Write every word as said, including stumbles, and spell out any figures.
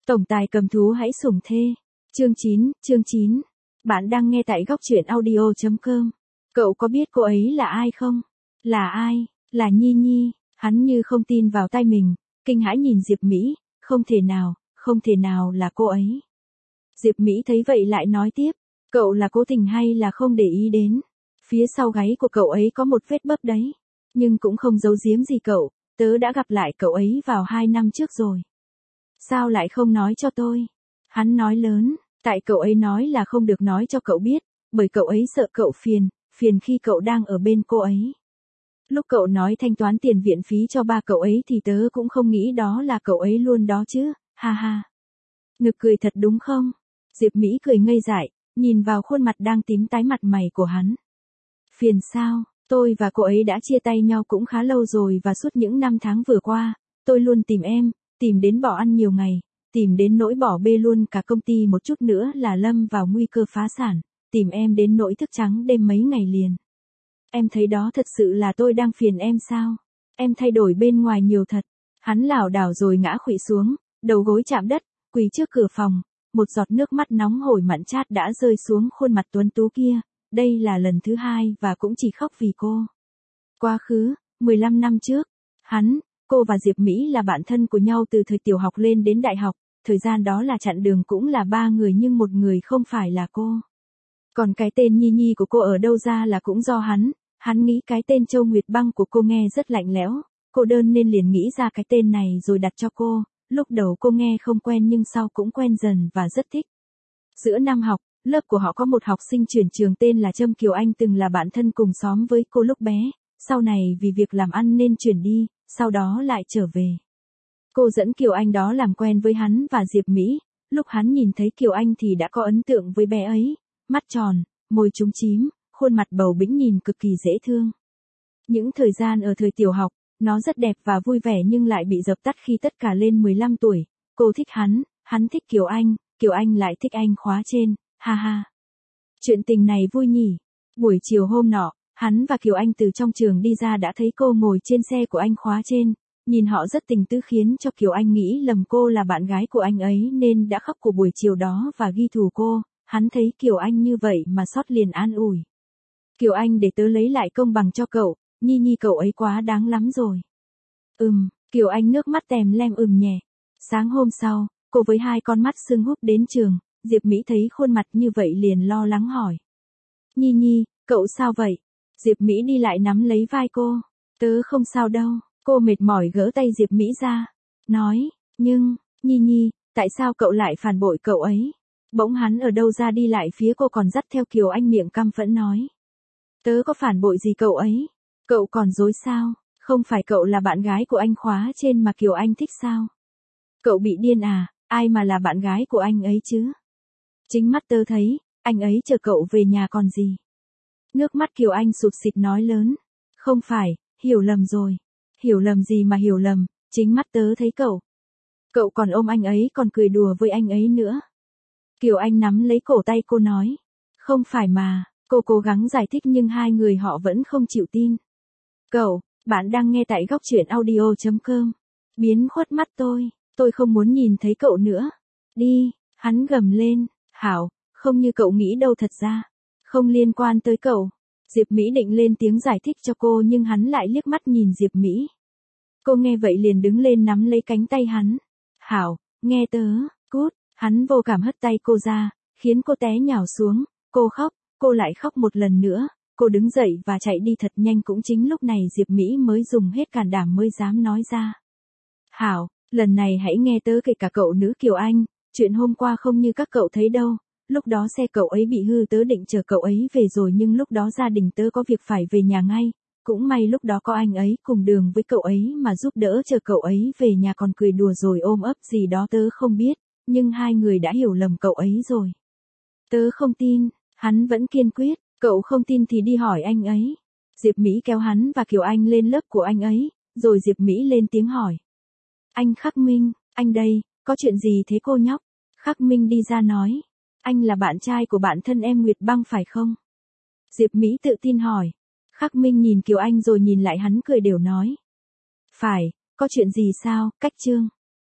Tổng tài cầm thú hãy sủng thê. Chương chín, chương chín. Bạn đang nghe tại góc truyện audio chấm com. Cậu có biết cô ấy là ai không? Là ai? Là Nhi Nhi. Hắn như không tin vào tai mình, kinh hãi nhìn Diệp Mỹ, không thể nào, không thể nào là cô ấy. Diệp Mỹ thấy vậy lại nói tiếp, cậu là cố tình hay là không để ý đến? Phía sau gáy của cậu ấy có một vết bấp đấy, nhưng cũng không giấu giếm gì cậu, tớ đã gặp lại cậu ấy vào hai năm trước rồi. Sao lại không nói cho tôi? Hắn nói lớn, tại cậu ấy nói là không được nói cho cậu biết, bởi cậu ấy sợ cậu phiền, phiền khi cậu đang ở bên cô ấy. Lúc cậu nói thanh toán tiền viện phí cho ba cậu ấy thì tớ cũng không nghĩ đó là cậu ấy luôn đó chứ, ha ha. Nực cười thật đúng không? Diệp Mỹ cười ngây dại, nhìn vào khuôn mặt đang tím tái mặt mày của hắn. Phiền sao? Tôi và cô ấy đã chia tay nhau cũng khá lâu rồi và suốt những năm tháng vừa qua, tôi luôn tìm em, tìm đến bỏ ăn nhiều ngày, tìm đến nỗi bỏ bê luôn cả công ty một chút nữa là lâm vào nguy cơ phá sản, tìm em đến nỗi thức trắng đêm mấy ngày liền. Em thấy đó thật sự là tôi đang phiền em sao? Em thay đổi bên ngoài nhiều thật. Hắn lảo đảo rồi ngã khuỵu xuống, đầu gối chạm đất, quỳ trước cửa phòng, một giọt nước mắt nóng hổi mặn chát đã rơi xuống khuôn mặt tuấn tú kia. Đây là lần thứ hai và cũng chỉ khóc vì cô. Quá khứ, mười lăm năm trước, hắn, cô và Diệp Mỹ là bạn thân của nhau từ thời tiểu học lên đến đại học, thời gian đó là chặng đường cũng là ba người nhưng một người không phải là cô. Còn cái tên Nhi Nhi của cô ở đâu ra là cũng do hắn, hắn nghĩ cái tên Châu Nguyệt Băng của cô nghe rất lạnh lẽo, cô đơn nên liền nghĩ ra cái tên này rồi đặt cho cô, lúc đầu cô nghe không quen nhưng sau cũng quen dần và rất thích. Giữa năm học, lớp của họ có một học sinh chuyển trường tên là Trâm Kiều Anh từng là bạn thân cùng xóm với cô lúc bé, sau này vì việc làm ăn nên chuyển đi, sau đó lại trở về. Cô dẫn Kiều Anh đó làm quen với hắn và Diệp Mỹ, lúc hắn nhìn thấy Kiều Anh thì đã có ấn tượng với bé ấy, mắt tròn, môi trúng chím, khuôn mặt bầu bĩnh nhìn cực kỳ dễ thương. Những thời gian ở thời tiểu học, nó rất đẹp và vui vẻ nhưng lại bị dập tắt khi tất cả lên mười lăm tuổi, cô thích hắn, hắn thích Kiều Anh, Kiều Anh lại thích anh khóa trên. Ha ha. Chuyện tình này vui nhỉ. Buổi chiều hôm nọ, hắn và Kiều Anh từ trong trường đi ra đã thấy cô ngồi trên xe của anh khóa trên, nhìn họ rất tình tứ khiến cho Kiều Anh nghĩ lầm cô là bạn gái của anh ấy nên đã khóc của buổi chiều đó và ghi thù cô, hắn thấy Kiều Anh như vậy mà xót liền an ủi. Kiều Anh để tớ lấy lại công bằng cho cậu, Nhi Nhi cậu ấy quá đáng lắm rồi. Ừm, Kiều Anh nước mắt tèm lem ừm nhẹ. Sáng hôm sau, cô với hai con mắt sưng húp đến trường. Diệp Mỹ thấy khuôn mặt như vậy liền lo lắng hỏi. Nhi Nhi, cậu sao vậy? Diệp Mỹ đi lại nắm lấy vai cô. Tớ không sao đâu. Cô mệt mỏi gỡ tay Diệp Mỹ ra. Nói, nhưng, Nhi Nhi, tại sao cậu lại phản bội cậu ấy? Bỗng hắn ở đâu ra đi lại phía cô còn dắt theo Kiều Anh miệng căm phẫn nói. Tớ có phản bội gì cậu ấy? Cậu còn dối sao? Không phải cậu là bạn gái của anh khóa trên mà Kiều Anh thích sao? Cậu bị điên à? Ai mà là bạn gái của anh ấy chứ? Chính mắt tớ thấy, anh ấy chờ cậu về nhà còn gì. Nước mắt Kiều Anh sụt sịt nói lớn. Không phải, hiểu lầm rồi. Hiểu lầm gì mà hiểu lầm, chính mắt tớ thấy cậu. Cậu còn ôm anh ấy còn cười đùa với anh ấy nữa. Kiều Anh nắm lấy cổ tay cô nói. Không phải mà, cô cố gắng giải thích nhưng hai người họ vẫn không chịu tin. Cậu, bạn đang nghe tại góc truyện audio chấm com. Biến khuất mắt tôi, tôi không muốn nhìn thấy cậu nữa. Đi, hắn gầm lên. Hảo, không như cậu nghĩ đâu thật ra. Không liên quan tới cậu. Diệp Mỹ định lên tiếng giải thích cho cô nhưng hắn lại liếc mắt nhìn Diệp Mỹ. Cô nghe vậy liền đứng lên nắm lấy cánh tay hắn. Hảo, nghe tớ, cút. Hắn vô cảm hất tay cô ra, khiến cô té nhào xuống. Cô khóc, cô lại khóc một lần nữa. Cô đứng dậy và chạy đi thật nhanh cũng chính lúc này Diệp Mỹ mới dùng hết can đảm mới dám nói ra. Hảo, lần này hãy nghe tớ kể cả cậu nữ Kiều Anh. Chuyện hôm qua không như các cậu thấy đâu, lúc đó xe cậu ấy bị hư tớ định chờ cậu ấy về rồi nhưng lúc đó gia đình tớ có việc phải về nhà ngay, cũng may lúc đó có anh ấy cùng đường với cậu ấy mà giúp đỡ chờ cậu ấy về nhà còn cười đùa rồi ôm ấp gì đó tớ không biết, nhưng hai người đã hiểu lầm cậu ấy rồi. Tớ không tin, hắn vẫn kiên quyết, cậu không tin thì đi hỏi anh ấy. Diệp Mỹ kéo hắn và Kiều Anh lên lớp của anh ấy, rồi Diệp Mỹ lên tiếng hỏi. Anh Khắc Minh, anh đây. Có chuyện gì thế cô nhóc? Khắc Minh đi ra nói. Anh là bạn trai của bạn thân em Nguyệt Băng phải không? Diệp Mỹ tự tin hỏi. Khắc Minh nhìn Kiều Anh rồi nhìn lại hắn cười đều nói. Phải, có chuyện gì sao, Cách Trương?